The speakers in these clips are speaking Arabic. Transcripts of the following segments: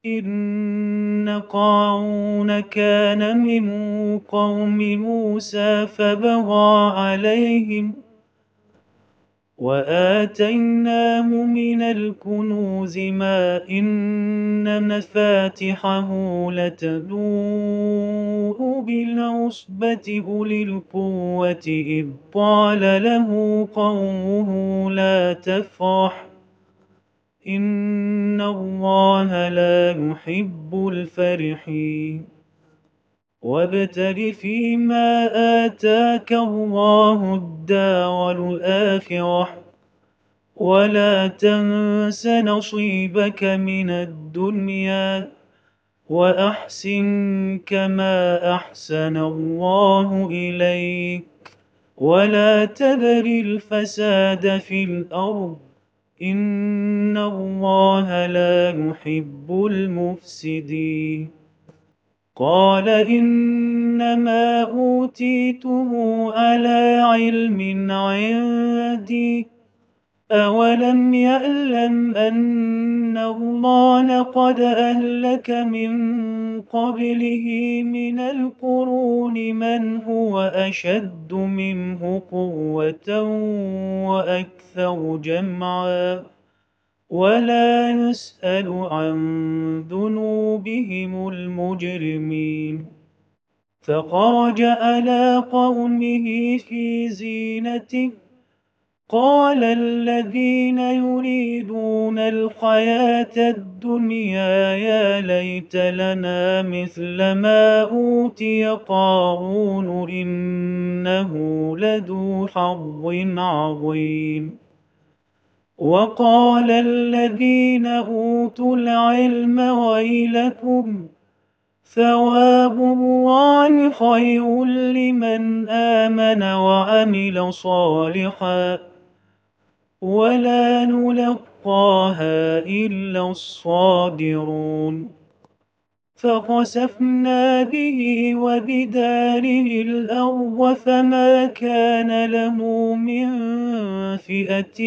إن قارون كان من قوم موسى فبغى عليهم وآتيناه من الكنوز ما إن مفاتحه لتنوء بالعصبة أولي القوة إذ قال له قومه لا تفرح إن الله لا يحب الفرحين وابتغ فيما آتاك الله الدار الآخرة ولا تنس نصيبك من الدنيا وأحسن كما أحسن الله إليك ولا تبغ الفساد في الأرض إن الله لا يحب المفسدين قال إنما أوتيته على علم عندي أولم يعلم أن الله قد أهلك من قبله من القرون من هو أشد منه قوة وأكثر جمعا ولا يسأل عن ذنوبهم المجرمين فخرج على قومه في زينته قال الذين يريدون الحياة الدنيا يا ليت لنا مثل ما أوتي قارون إنه لذو حظ عظيم وقال الذين أوتوا العلم ويلكم ثواب الله خير لمن آمن وعمل صالحا ولا نلقاها إلا الصابرون فخسفنا به وبداره الأرض فما كان له من فئة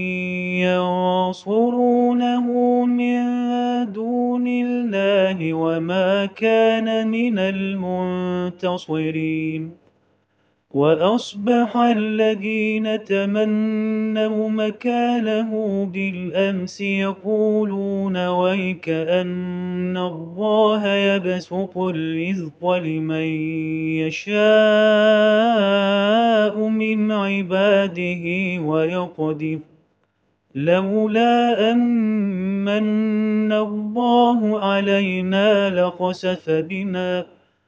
ينصرونه من دون الله وما كان من المنتصرين وأصبح الذين تمنوا مكانه بالأمس يقولون ويك أن الله يبسط الرزق لمن يشاء من عباده ويقدر لولا أمن الله علينا لخسف بنا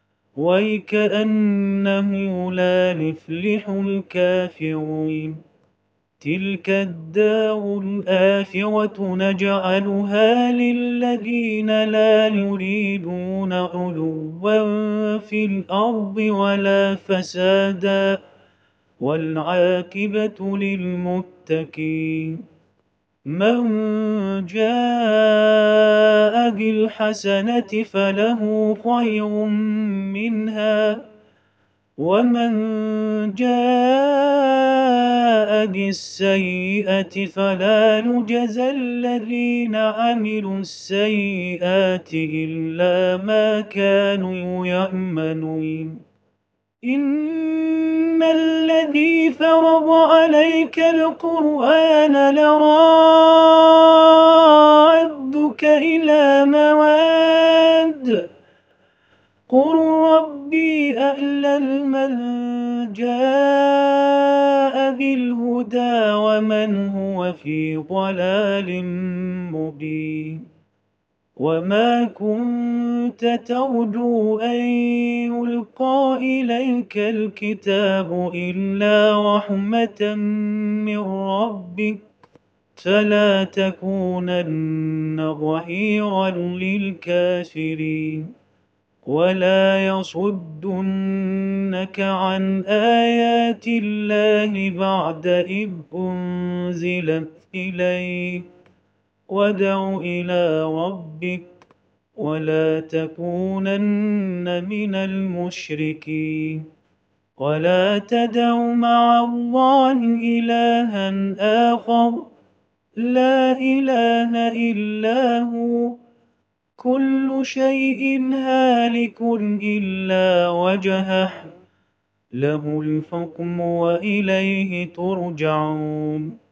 ويكأنه لا يفلح الكافرون تلك الدار الآخرة نجعلها للذين لا يريدون علوا في الأرض ولا فسادا والعاقبة للمتقين من جاء بالحسنة فله خير منها ومن جاء بالسيئة فلا يجزى الذين عملوا السيئات إلا ما كانوا يعملون إن الذي فرض عليك القرآن لرادك إلى مواد قل ربي أعلم من جاء بالهدى ومن هو في ضلال مبين وما كنت ترجو أن يلقى إليك الكتاب إلا رحمة من ربك فلا تكونن ظهيرا للكافرين ولا يصدنك عن آيات الله بعد إذ أنزلت إليك وادع إلى ربك ولا تكونن من المشركين ولا تدع مع الله إلها آخر لا إله إلا هو كل شيء هالك إلا وجهه له الحكم وإليه ترجعون